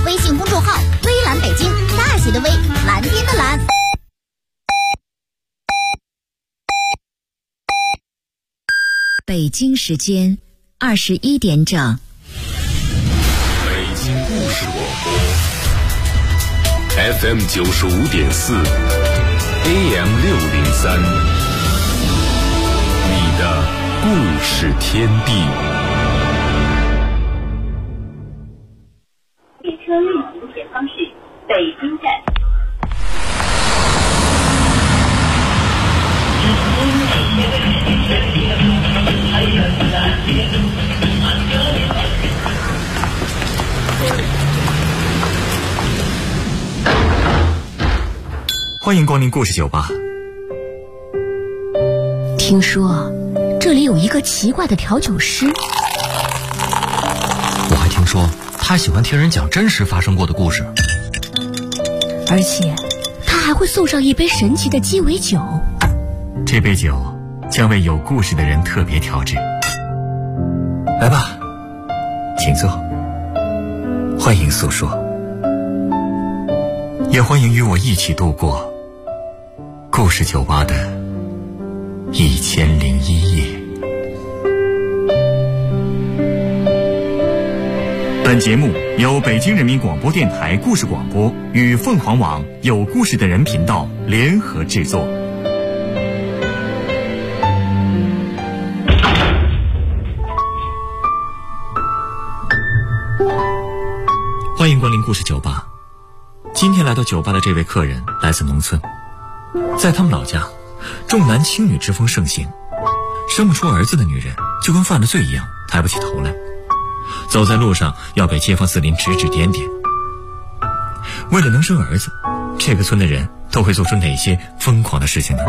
微信公众号微蓝北京，大写的微，蓝天的蓝。 北京时间21点整。 北京故事广播 FM 95.4 AM 603，你的故事天地。 列车运行前方是北京站。 欢迎光临故事酒吧。 听说这里有一个奇怪的调酒师， 我还听说他喜欢听人讲真实发生过的故事， 而且他还会送上一杯神奇的鸡尾酒。 这杯酒将为有故事的人特别调制。来吧，请坐，欢迎诉说，也欢迎与我一起度过故事酒吧的1001夜。本节目由北京人民广播电台故事广播与凤凰网有故事的人频道联合制作。欢迎光临故事酒吧。今天来到酒吧的这位客人来自农村，在他们老家，重男轻女之风盛行，生不出儿子的女人就跟犯了罪一样抬不起头来，走在路上要被街坊四邻指指点点。为了能生儿子，这个村的人都会做出哪些疯狂的事情呢？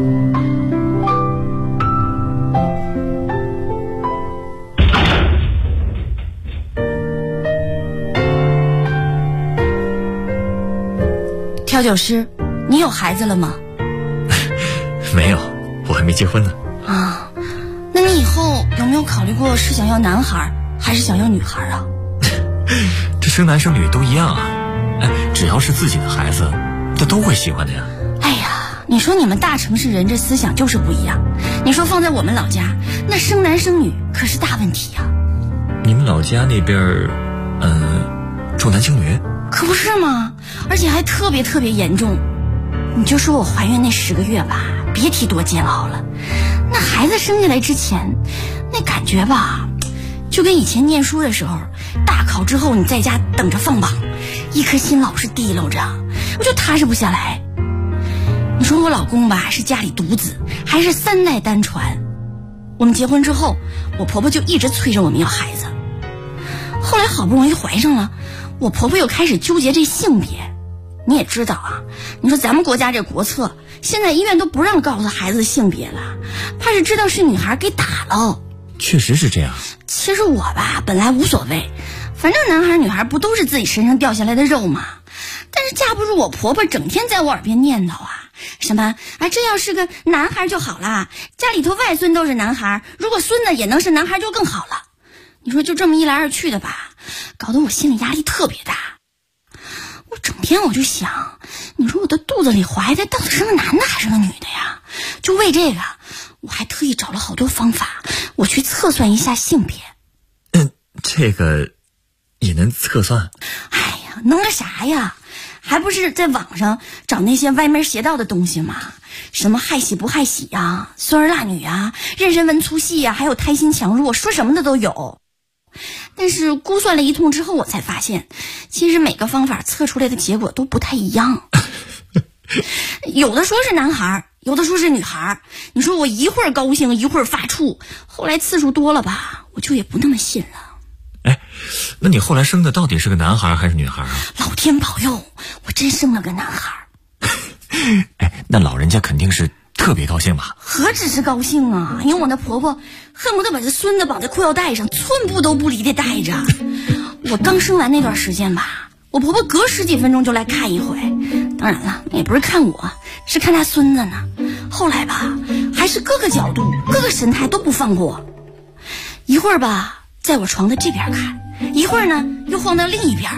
调酒师，你有孩子了吗？ 没有，我还没结婚呢。 啊，那你以后有没有考虑过是想要男孩还是想要女孩啊？ 这生男生女都一样啊，只要是自己的孩子，他都会喜欢的呀。 哎呀，你说你们大城市人这思想就是不一样。你说放在我们老家，那生男生女可是大问题呀。 你们老家那边，重男轻女？ 可不是吗？而且还特别严重。你就说我怀孕那10个月吧，别提多煎熬了。那孩子生下来之前，那感觉吧，就跟以前念书的时候，大考之后你在家等着放榜，一颗心老是提溜着，我就踏实不下来。你说我老公吧，是家里独子，还是3代单传。我们结婚之后，我婆婆就一直催着我们要孩子。后来好不容易怀上了，我婆婆又开始纠结这性别。你也知道啊，你说咱们国家这国策，现在医院都不让告诉孩子性别了，怕是知道是女孩给打了。 确实是这样。 其实我吧，本来无所谓，反正男孩女孩不都是自己身上掉下来的肉吗？但是架不住我婆婆整天在我耳边念叨啊，什么这要是个男孩就好啦，家里头外孙都是男孩，如果孙子也能是男孩就更好了。你说就这么一来二去的吧，搞得我心里压力特别大。我整天我就想，你说我的肚子里怀的到底是个男的还是个女的呀？就为这个，我还特意找了好多方法，我去测算一下性别。 这个也能测算？ 哎呀，能个啥呀？还不是在网上找那些歪门邪道的东西嘛？什么害喜不害喜呀，酸儿辣女啊，妊娠纹粗细呀，还有胎心强弱，说什么的都有。但是估算了一通之后，我才发现，其实每个方法测出来的结果都不太一样。有的说是男孩，有的说是女孩。你说我一会儿高兴一会儿发怵，后来次数多了吧，我就也不那么信了。 那你后来生的到底是个男孩还是女孩啊？ 老天保佑，我真生了个男孩。 那老人家肯定是特别高兴吧？ 何止是高兴啊，因为我那婆婆恨不得把这孙子绑在裤腰带上，寸步都不离地带着。我刚生完那段时间吧，我婆婆隔10几分钟就来看一回，当然了，也不是看我，是看她孙子呢。后来吧，还是各个角度各个神态都不放过。一会儿吧在我床的这边看，一会儿呢又晃到另一边，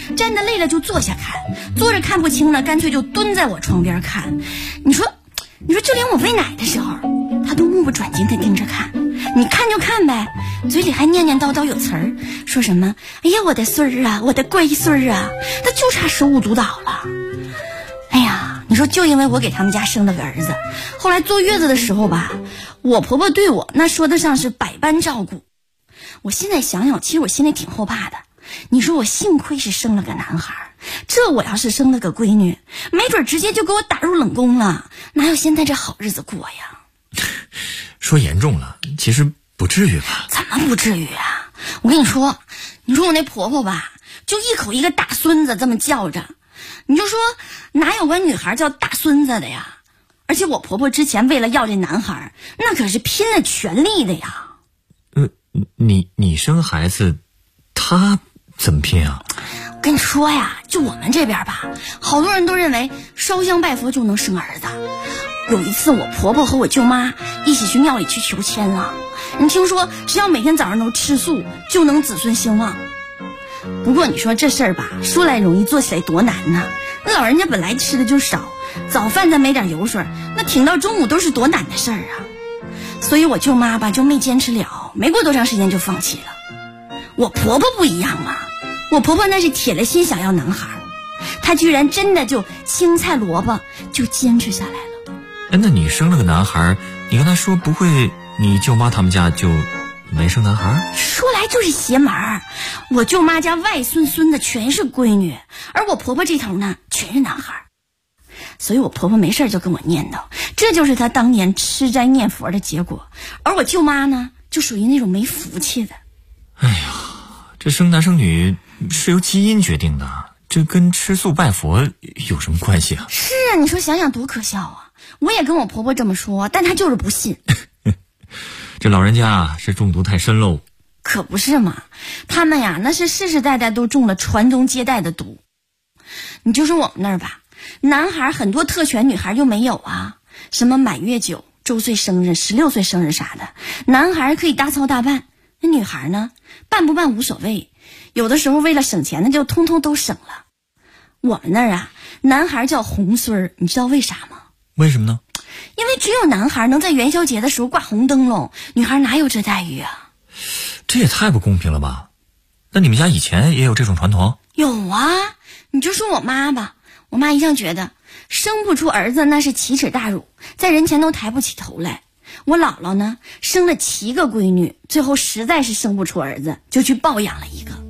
站得累了就坐下看，坐着看不清了，干脆就蹲在我床边看。你说就连我喂奶的时候，他都目不转睛地盯着看。你看就看呗，嘴里还念念叨叨有词儿，说什么哎呀我的孙儿啊，我的乖孙儿啊，他就差手舞足蹈了。哎呀，你说就因为我给他们家生了个儿子，后来坐月子的时候吧，我婆婆对我那说得上是百般照顾。我现在想想，其实我心里挺后怕的。你说我幸亏是生了个男孩，这我要是生了个闺女，没准直接就给我打入冷宫了，哪有现在这好日子过呀？ 说严重了，其实不至于吧？ 怎么不至于啊？我跟你说我那婆婆吧，就一口一个大孙子这么叫着，你就说哪有个女孩叫大孙子的呀？而且我婆婆之前为了要这男孩，那可是拼了全力的呀。 你生孩子，他怎么拼啊？ 我跟你说呀，就我们这边吧，好多人都认为烧香拜佛就能生儿子。有一次我婆婆和我舅妈一起去庙里去求签了，你听说只要每天早上都吃素就能子孙兴旺。不过你说这事儿吧，说来容易做起来多难呢。那老人家本来吃的就少，早饭再没点油水，那挺到中午都是多难的事儿啊。所以我舅妈吧就没坚持了，没过多长时间就放弃了。我婆婆不一样啊，我婆婆那是铁了心想要男孩，她居然真的就青菜萝卜就坚持下来了。 那你生了个男孩，你跟他说不会你舅妈他们家就没生男孩？ 说来就是邪门儿，我舅妈家外孙孙子全是闺女，而我婆婆这头呢全是男孩。所以我婆婆没事就跟我念叨，这就是她当年吃斋念佛的结果。而我舅妈呢就属于那种没福气的。 哎呀，这生男生女是由基因决定的，这跟吃素拜佛有什么关系啊？ 是啊，你说想想多可笑啊。我也跟我婆婆这么说，但她就是不信。 这老人家是中毒太深喽。 可不是嘛，他们呀那是世世代代都中了传宗接代的毒。你就说我们那儿吧，男孩很多特权，女孩就没有啊。什么满月酒、周岁生日、16岁生日啥的，男孩可以大操大办，那女孩呢办不办无所谓，有的时候为了省钱那就通通都省了。我们那儿啊，男孩叫红孙儿，你知道为啥吗？ 为什么呢？ 因为只有男孩能在元宵节的时候挂红灯笼，女孩哪有这待遇啊？ 这也太不公平了吧？那你们家以前也有这种传统？ 有啊，你就说我妈吧，我妈一向觉得生不出儿子那是奇耻大辱，在人前都抬不起头来。我姥姥呢生了7个闺女，最后实在是生不出儿子，就去抱养了一个。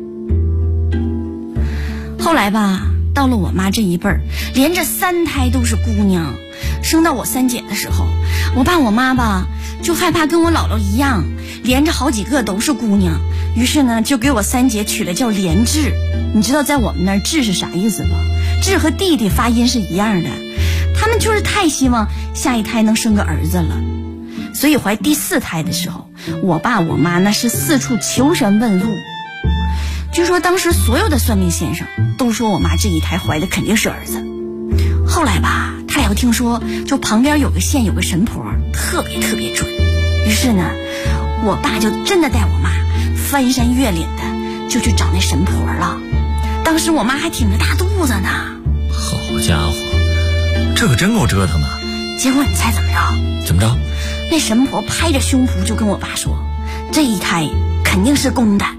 后来吧，到了我妈这一辈儿，连着3胎都是姑娘。生到我3姐的时候，我爸我妈吧就害怕跟我姥姥一样连着好几个都是姑娘，于是呢就给我3姐取了叫连志。你知道在我们那儿志是啥意思不？志和弟弟发音是一样的，他们就是太希望下一胎能生个儿子了。所以怀第4胎的时候，我爸我妈那是四处求神问路。据说当时所有的算命先生都说我妈这一胎怀的肯定是儿子。后来吧，他俩又听说就旁边有个县有个神婆特别特别准，于是呢我爸就真的带我妈翻山越岭的就去找那神婆了。当时我妈还挺着大肚子呢。 好家伙，这可真够折腾的。 结果你猜怎么着？ 怎么着？ 那神婆拍着胸脯就跟我爸说，这一胎肯定是公的。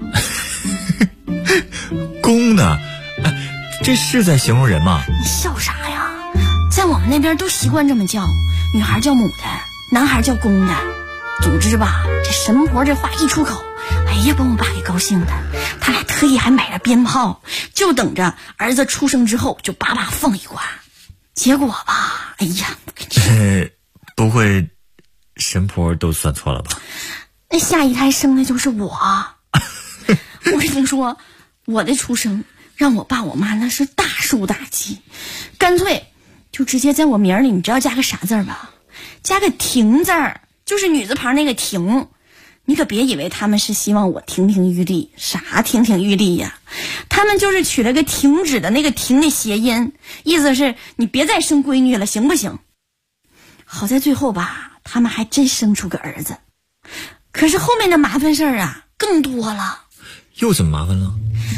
公的？这是在形容人吗？ 你笑啥呀？在我们那边都习惯这么叫，女孩叫母的，男孩叫公的。总之吧，这神婆这话一出口，哎呀，把我爸给高兴的，他俩特意还买了鞭炮，就等着儿子出生之后就叭叭放一挂。结果吧，哎呀， 不会神婆都算错了吧？ 那下一胎生的就是我。我跟你说，我的出生让我爸我妈那是大受打击，干脆就直接在我名里，你知道加个啥字吧？加个婷字儿，就是女字旁那个婷。你可别以为他们是希望我亭亭玉立，啥亭亭玉立呀？他们就是取了个停止的那个停的谐音，意思是你别再生闺女了，行不行？好在最后吧，他们还真生出个儿子。可是后面的麻烦事儿啊更多了。 又怎么麻烦了？ 瞅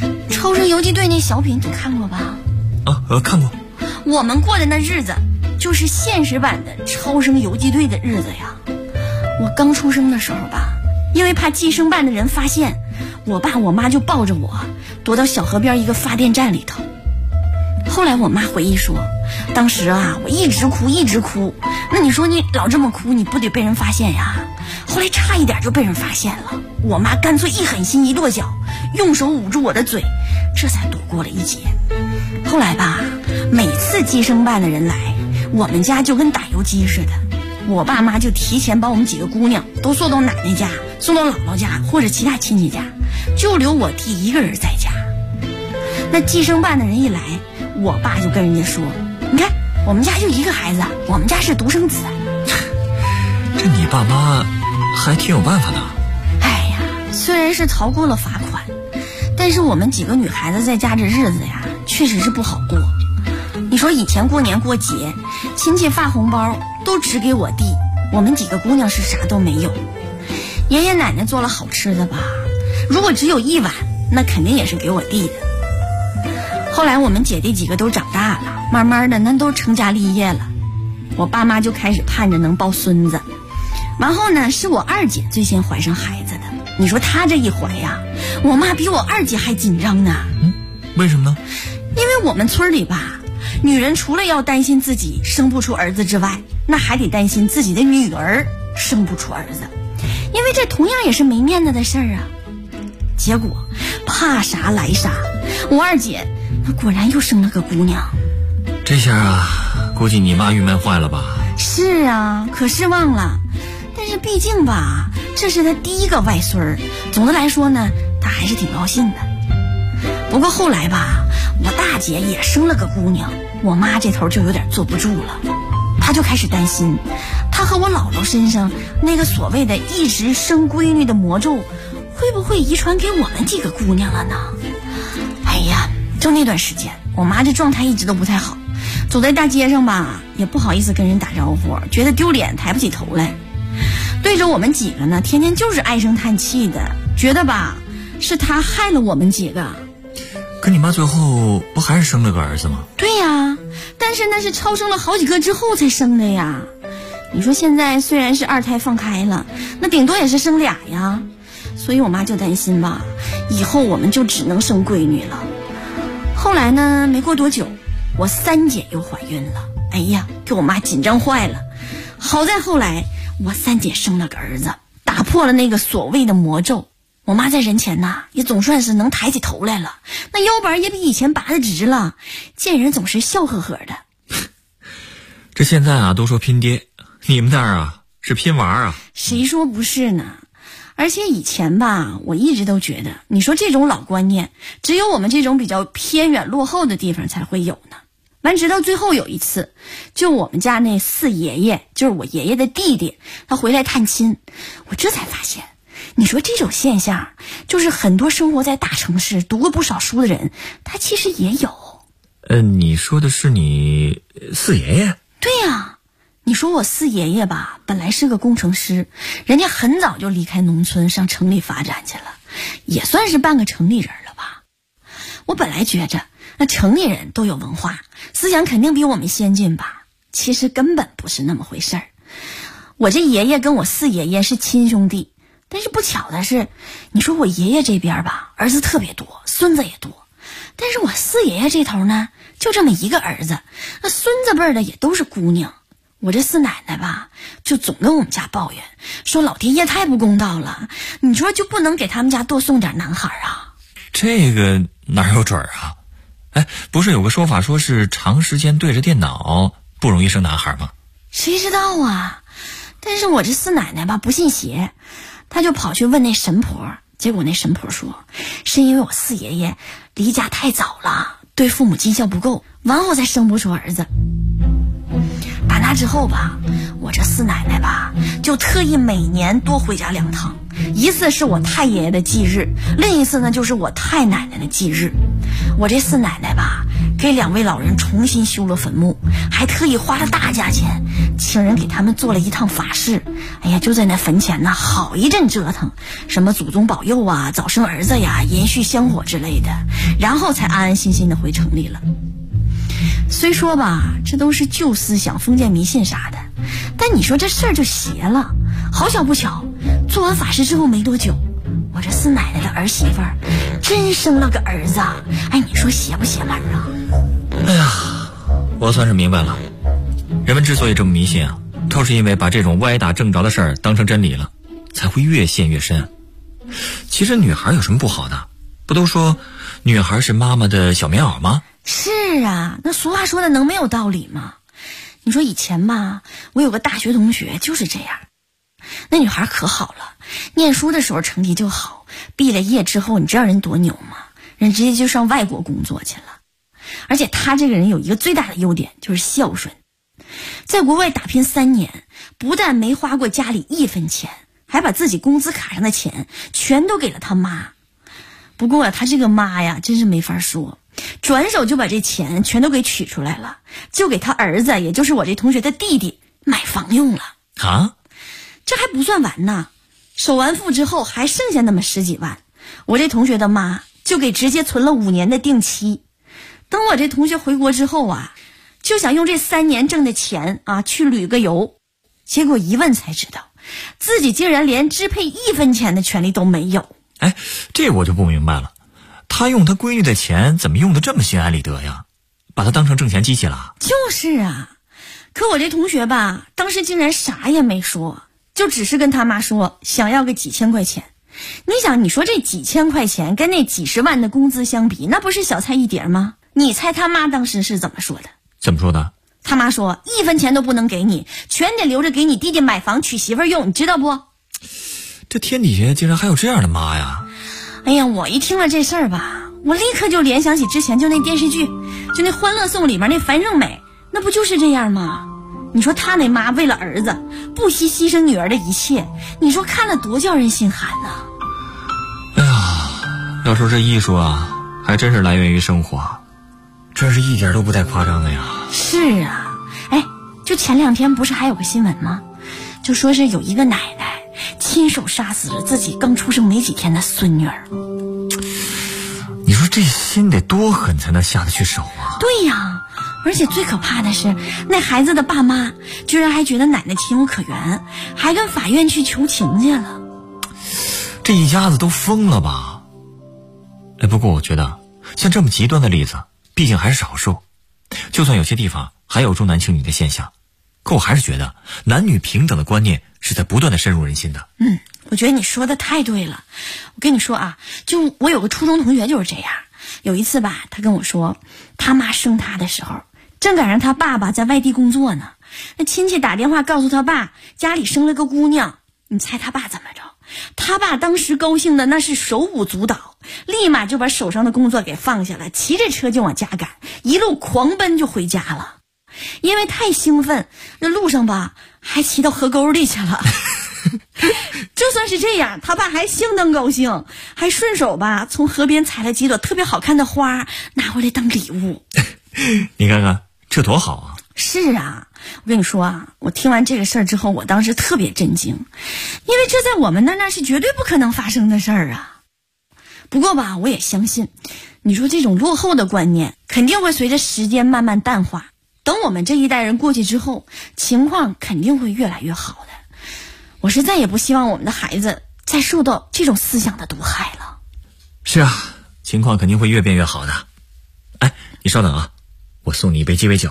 超生游击队那小品你看过吧？ 看过。 我们过的那日子就是现实版的超生游击队的日子呀。我刚出生的时候吧，因为怕计生办的人发现，我爸我妈就抱着我躲到小河边一个发电站里头。后来我妈回忆说，当时啊我一直哭，那你说你老这么哭，你不得被人发现呀？后来差一点就被人发现了，我妈干脆一狠心一跺脚，用手捂住我的嘴，这才躲过了一劫。后来吧，每次计生办的人来，我们家就跟打游击似的，我爸妈就提前把我们几个姑娘都送到奶奶家，送到姥姥家或者其他亲戚家，就留我弟一个人在家。那计生办的人一来，我爸就跟人家说，你看我们家就一个孩子，我们家是独生子。 这你爸妈还挺有办法的。 哎呀，虽然是逃过了罚款，但是我们几个女孩子在家这日子呀确实是不好过。你说以前过年过节，亲戚发红包都只给我弟，我们几个姑娘是啥都没有。爷爷奶奶做了好吃的吧，如果只有一碗，那肯定也是给我弟的。后来我们姐弟几个都长大了，慢慢的那都成家立业了，我爸妈就开始盼着能抱孙子。然后呢，是我二姐最先怀上孩子的。你说她这一怀呀，我妈比我二姐还紧张呢。 为什么呢？ 因为我们村里吧，女人除了要担心自己生不出儿子之外，那还得担心自己的女儿生不出儿子，因为这同样也是没面子的事儿啊。结果怕啥来啥，我二姐果然又生了个姑娘。 这下啊，估计你妈郁闷坏了吧？ 是啊，可失望了。但是毕竟吧，这是她第一个外孙儿，总的来说呢，她还是挺高兴的。不过后来吧，我大姐也生了个姑娘，我妈这头就有点坐不住了，她就开始担心，她和我姥姥身上那个所谓的一直生闺女的魔咒，会不会遗传给我们几个姑娘了呢？哎呀，就那段时间，我妈这状态一直都不太好，走在大街上吧，也不好意思跟人打招呼，觉得丢脸，抬不起头来。对着我们几个呢，天天就是唉声叹气的，觉得吧，是她害了我们几个。 可你妈最后不还是生了个儿子吗？ 对呀，但是那是超生了好几个之后才生的呀。你说现在虽然是二胎放开了，那顶多也是生俩呀。所以我妈就担心吧，以后我们就只能生闺女了。后来呢，没过多久，我三姐又怀孕了，哎呀，给我妈紧张坏了。好在后来我三姐生了个儿子，打破了那个所谓的魔咒。我妈在人前呐，也总算是能抬起头来了，那腰板也比以前拔得直了，见人总是笑呵呵的。 这现在啊都说拼爹，你们那儿啊是拼娃啊？ 谁说不是呢？而且以前吧，我一直都觉得，你说这种老观念，只有我们这种比较偏远落后的地方才会有呢。完直到最后有一次，就我们家那四爷爷，就是我爷爷的弟弟，他回来探亲，我这才发现，你说这种现象，就是很多生活在大城市读过不少书的人，他其实也有。 你说的是你四爷爷？ 对呀，你说我四爷爷吧，本来是个工程师，人家很早就离开农村上城里发展去了，也算是半个城里人了吧。我本来觉着那城里人都有文化，思想肯定比我们先进吧，其实根本不是那么回事儿。我这爷爷跟我四爷爷是亲兄弟，但是不巧的是，你说我爷爷这边吧，儿子特别多，孙子也多，但是我四爷爷这头呢，就这么一个儿子，那孙子辈的也都是姑娘。我这四奶奶吧，就总跟我们家抱怨，说老天爷太不公道了，你说就不能给他们家多送点男孩啊？ 这个哪有准儿啊？哎，不是有个说法说是长时间对着电脑不容易生男孩吗？ 谁知道啊？但是我这四奶奶吧不信邪，她就跑去问那神婆，结果那神婆说，是因为我四爷爷离家太早了，对父母尽孝不够，完后才生不出儿子。打那之后吧，我这四奶奶吧就特意每年多回家2趟，一次是我太爷爷的忌日，另一次呢就是我太奶奶的忌日。我这四奶奶吧给2位老人重新修了坟墓， 还特意花了大价钱请人给他们做了一趟法事。哎呀，就在那坟前呢好一阵折腾，什么祖宗保佑啊，早生儿子呀，延续香火之类的，然后才安安心心的回城里了。虽说吧，这都是旧思想、封建迷信啥的，但你说这事儿就邪了。好巧不巧，做完法事之后没多久，我这四奶奶的儿媳妇儿真生了个儿子。哎，你说邪不邪门啊？ 哎呀，我算是明白了，人们之所以这么迷信啊，都是因为把这种歪打正着的事儿当成真理了，才会越陷越深。其实女孩有什么不好的？不都说女孩是妈妈的小棉袄吗？ 是啊，那俗话说的能没有道理吗？你说以前吧，我有个大学同学就是这样，那女孩可好了，念书的时候成绩就好，毕了业之后你知道人多牛吗？人直接就上外国工作去了。而且她这个人有一个最大的优点，就是孝顺。在国外打拼3年，不但没花过家里1分钱，还把自己工资卡上的钱全都给了他妈。不过她这个妈呀真是没法说，转手就把这钱全都给取出来了，就给他儿子，也就是我这同学的弟弟买房用了啊。 这还不算完呢，首完付之后还剩下那么10几万，我这同学的妈就给直接存了5年的定期。等我这同学回国之后啊，就想用这3年挣的钱啊去旅个游，结果一问才知道自己竟然连支配1分钱的权利都没有。 哎，这我就不明白了，他用他闺女的钱怎么用得这么心安理得呀？把他当成挣钱机器了？ 就是啊，可我这同学吧，当时竟然啥也没说，就只是跟他妈说想要个几千块钱。你想，你说这几千块钱跟那几10万的工资相比，那不是小菜一碟吗？你猜他妈当时是怎么说的？ 怎么说的？ 他妈说1分钱都不能给你，全得留着给你弟弟买房娶媳妇用，你知道不？ 这天底下竟然还有这样的妈呀！ 哎呀，我一听了这事儿吧，我立刻就联想起之前就那电视剧，就那《欢乐颂》里面那樊胜美，那不就是这样吗？你说他那妈为了儿子不惜牺牲女儿的一切，你说看了多叫人心寒呐！ 哎呀，要说这艺术啊，还真是来源于生活，这是一点都不带夸张的呀。 是啊，哎，就前2天不是还有个新闻吗？就说是有一个奶奶亲手杀死了自己刚出生没几天的孙女儿。 你说这心得多狠才能下得去手啊？ 对呀，而且最可怕的是，那孩子的爸妈居然还觉得奶奶情有可原，还跟法院去求情去了。 这一家子都疯了吧？哎，不过我觉得像这么极端的例子毕竟还是少数，就算有些地方还有重男轻女的现象，可我还是觉得男女平等的观念是在不断的深入人心的。 我觉得你说的太对了。我跟你说啊，就我有个初中同学就是这样。有一次吧，他跟我说他妈生他的时候正赶上他爸爸在外地工作呢，那亲戚打电话告诉他爸家里生了个姑娘。你猜他爸怎么着？他爸当时高兴的那是手舞足蹈，立马就把手上的工作给放下了，骑着车就往家赶，一路狂奔就回家了。因为太兴奋，那路上吧还骑到河沟里去了。就算是这样，他爸还相当高兴，还顺手吧从河边采了几朵特别好看的花拿回来当礼物。 你看看这多好啊！ 是啊，我跟你说啊，我听完这个事儿之后，我当时特别震惊，因为这在我们那是绝对不可能发生的事儿啊。不过吧，我也相信，你说这种落后的观念肯定会随着时间慢慢淡化，等我们这一代人过去之后，情况肯定会越来越好的。我是再也不希望我们的孩子再受到这种思想的毒害了。 是啊，情况肯定会越变越好的。哎，你稍等啊，我送你一杯鸡尾酒。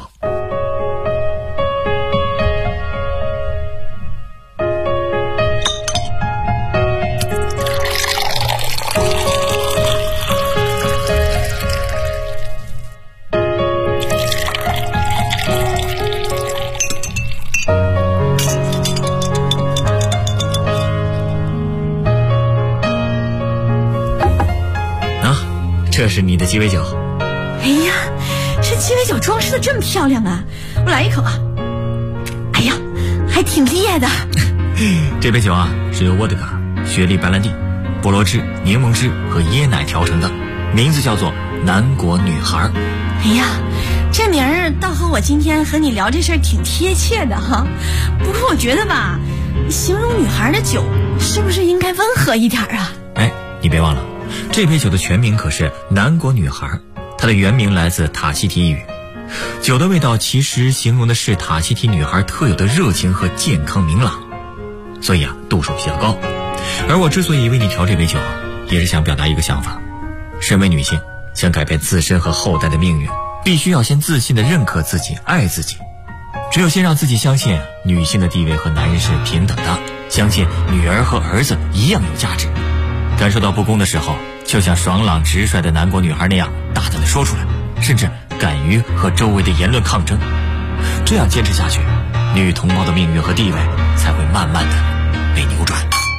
这是你的鸡尾酒。 哎呀，这鸡尾酒装饰的这么漂亮啊！我来一口啊！哎呀，还挺厉害的。 这杯酒啊，是由沃德嘎、雪莉白兰地、菠萝汁、柠檬汁和椰奶调成的，名字叫做南国女孩。 哎呀，这名儿倒和我今天和你聊这事儿挺贴切的哈。不过我觉得吧，形容女孩的酒是不是应该温和一点啊？ 哎，你别忘了，这杯酒的全名可是南国女孩，它的原名来自塔希提语。酒的味道其实形容的是塔希提女孩特有的热情和健康明朗，所以啊，度数比较高。而我之所以为你调这杯酒，也是想表达一个想法：身为女性，想改变自身和后代的命运，必须要先自信地认可自己，爱自己。只有先让自己相信女性的地位和男人是平等的，相信女儿和儿子一样有价值，感受到不公的时候，就像爽朗直率的南国女孩那样大胆地说出来，甚至敢于和周围的言论抗争。这样坚持下去，女同胞的命运和地位才会慢慢地被扭转。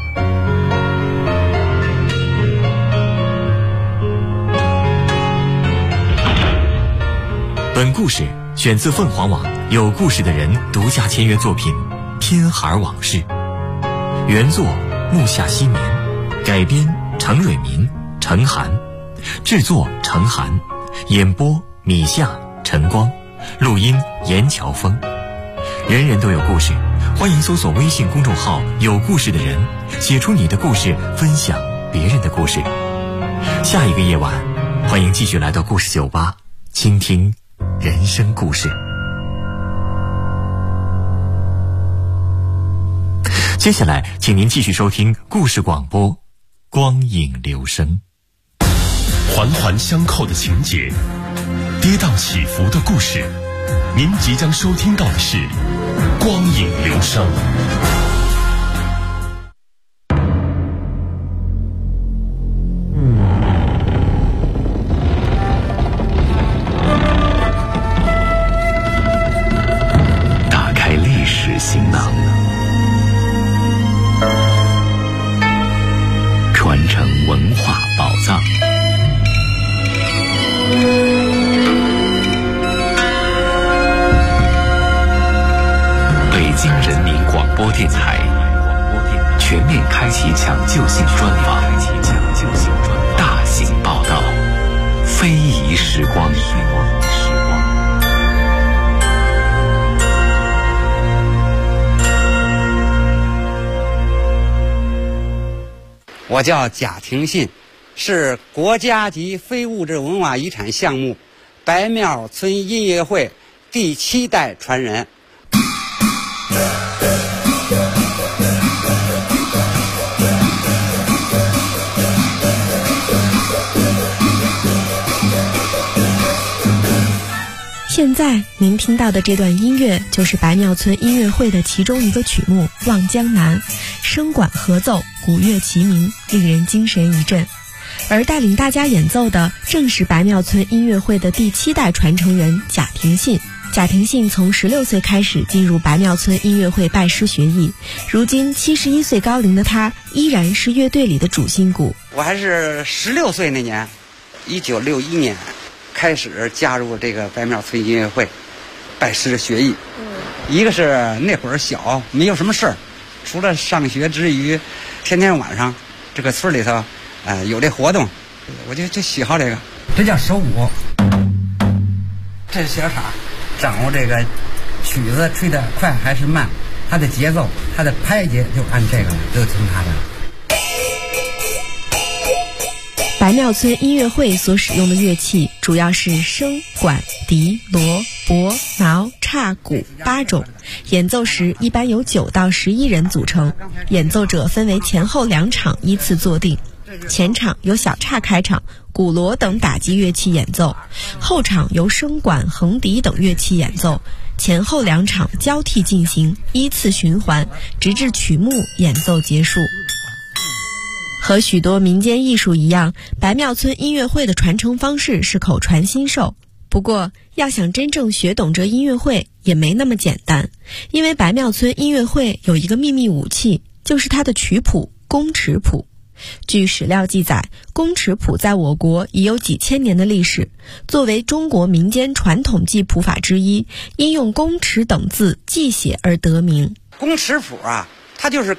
本故事选自凤凰网有故事的人独家签约作品《天孩往事》，原作木下希眠，改编程蕊民、陈涵，制作陈涵，演播米夏、陈光，录音严乔峰。人人都有故事，欢迎搜索微信公众号有故事的人，写出你的故事，分享别人的故事。下一个夜晚，欢迎继续来到故事酒吧，倾听人生故事。接下来请您继续收听故事广播，光影留声。 环环相扣的情节，跌宕起伏的故事，您即将收听到的是光影留声。打开历史行囊，传承文化宝藏。北京人民广播电台全面开启抢救性专访，大型报道，非遗时光。 我叫贾廷信，是国家级非物质文化遗产项目白庙村音乐会第7代传人。 现在您听到的这段音乐就是白庙村音乐会的其中一个曲目《望江南》，声管合奏，鼓乐齐鸣，令人精神一振。而带领大家演奏的正是白庙村音乐会的第7代传承人贾廷信。贾廷信从16岁开始进入白庙村音乐会拜师学艺，如今71岁高龄的他依然是乐队里的主心骨。 我还是16岁那年，1961年开始加入这个白庙村音乐会拜师学艺。一个是那会儿小，没有什么事儿，除了上学之余，天天晚上这个村里头有这活动，我就喜好这个。这叫手鼓，这是小傻，掌握这个曲子吹得快还是慢，它的节奏，它的拍节就按这个都听它的。 白庙村音乐会所使用的乐器主要是笙、管、笛、锣、钹、挠、叉、鼓8种，演奏时一般由9到11人组成，演奏者分为前后2场依次坐定。前场由小叉开场，鼓锣等打击乐器演奏，后场由笙管、横笛等乐器演奏，前后2场交替进行，依次循环，直至曲目演奏结束。和许多民间艺术一样，白庙村音乐会的传承方式是口传心授。不过，要想真正学懂这音乐会也没那么简单，因为白庙村音乐会有一个秘密武器，就是它的曲谱宫尺谱。据史料记载，宫尺谱在我国已有几千年的历史，作为中国民间传统记谱法之一，因用宫尺等字记写而得名。 宫尺谱啊，它就是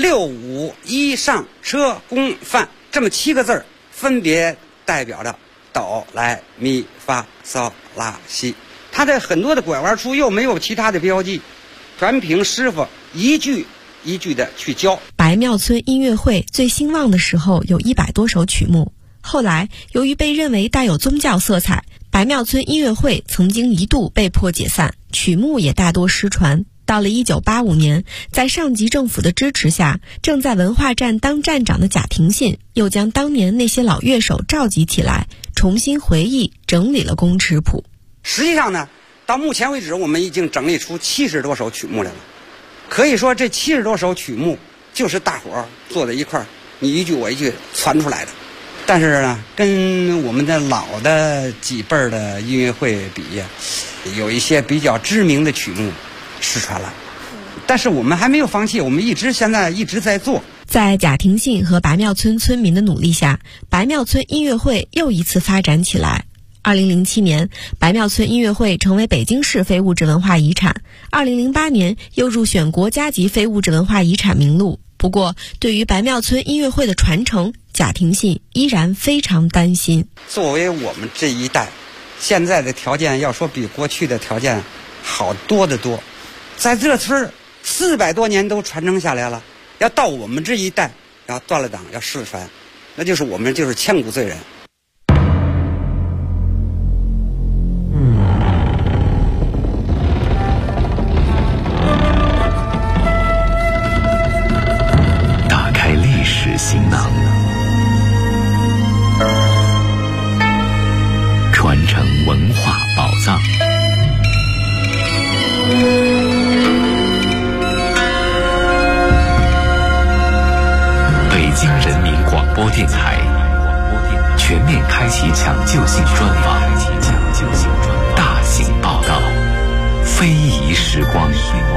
6、5、1、上、车、宫、范这么7个字，分别代表着哆来咪发嗦拉西，它的很多的拐弯处又没有其他的标记，全凭师傅一句一句的去教。 白庙村音乐会最兴旺的时候有100多首曲目，后来由于被认为带有宗教色彩，白庙村音乐会曾经一度被迫解散，曲目也大多失传。到了1985年，在上级政府的支持下，正在文化站当站长的贾廷信又将当年那些老乐手召集起来，重新回忆整理了工尺谱。 实际上呢，到目前为止我们已经整理出70多首曲目来了，可以说这70多首曲目就是大伙儿坐在一块儿，你一句我一句传出来的。但是呢，跟我们的老的几辈儿的音乐会比，有一些比较知名的曲目失传了，但是我们还没有放弃，我们现在一直在做。 在贾廷信和白庙村村民的努力下，白庙村音乐会又一次发展起来。2007年，白庙村音乐会成为北京市非物质文化遗产，2008年又入选国家级非物质文化遗产名录。不过，对于白庙村音乐会的传承，贾廷信依然非常担心。 作为我们这一代，现在的条件要说比过去的条件好多得多，在这村400多年都传承下来了，要到我们这一代要断了档要失传，那就是我们就是千古罪人。 打开历史行囊，传承文化宝藏。北京人民广播电台全面开启抢救性专访，大型报道，非遗时光。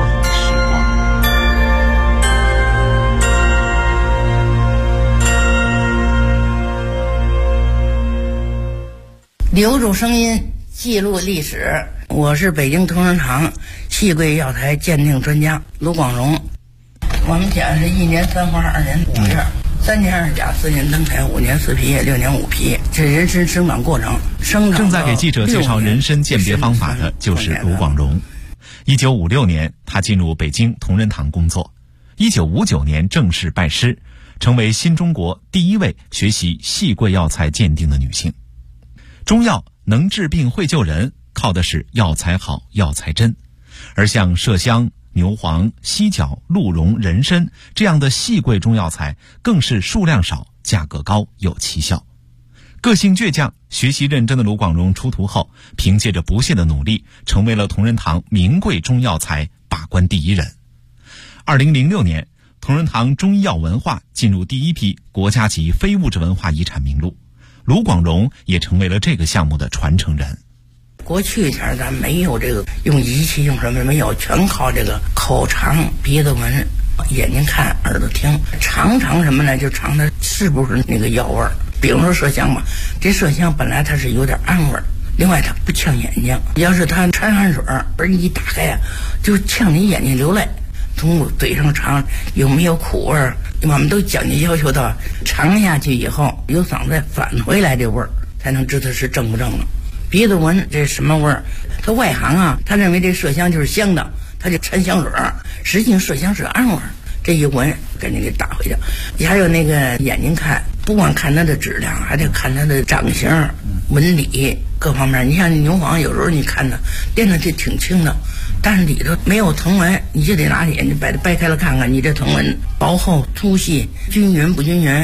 留住声音，记录历史。我是北京同仁堂戏柜药材鉴定专家卢广荣。我们讲是1年3花2年5月，3年2甲4年登台5年4皮6年5皮，这人参生长过程。 正在给记者介绍人参鉴别方法的就是卢广荣。1956年，他进入北京同仁堂工作。1959年正式拜师，成为新中国第一位学习戏柜药材鉴定的女性。中药能治病会救人，靠的是药材好药材真，而像麝香、牛黄、犀角、鹿茸、人参这样的细贵中药材更是数量少，价格高，有奇效。个性倔强、学习认真的卢广荣出徒后，凭借着不懈的努力，成为了同仁堂名贵中药材把关第一人。2006年，同仁堂中医药文化进入第一批国家级非物质文化遗产名录，卢广荣也成为了这个项目的传承人。 过去前咱没有这个用仪器用什么没有，全靠这个口尝、鼻子闻、眼睛看、耳朵听，尝什么呢？就尝它是不是那个药味儿。比如说麝香吧，这麝香本来它是有点暗味儿，另外它不呛眼睛，要是它掺汗水儿一打开呀，就呛你眼睛流泪。从嘴上尝有没有苦味儿，我们都讲究要求到尝下去以后有嗓子返回来这味儿，才能知道是正不正了。鼻子闻这什么味儿？他外行啊，他认为这麝香就是香的，他就掺香水儿，实际上麝香是暗味儿。这一闻给你给打回去。还有那个眼睛看，不光看它的质量，还得看它的长形、纹理各方面。你像牛黄，有时候你看它练的这挺轻的，但是里头没有藤纹，你就得拿眼睛把它掰开了看看，你这藤纹薄厚、粗细、均匀不均匀。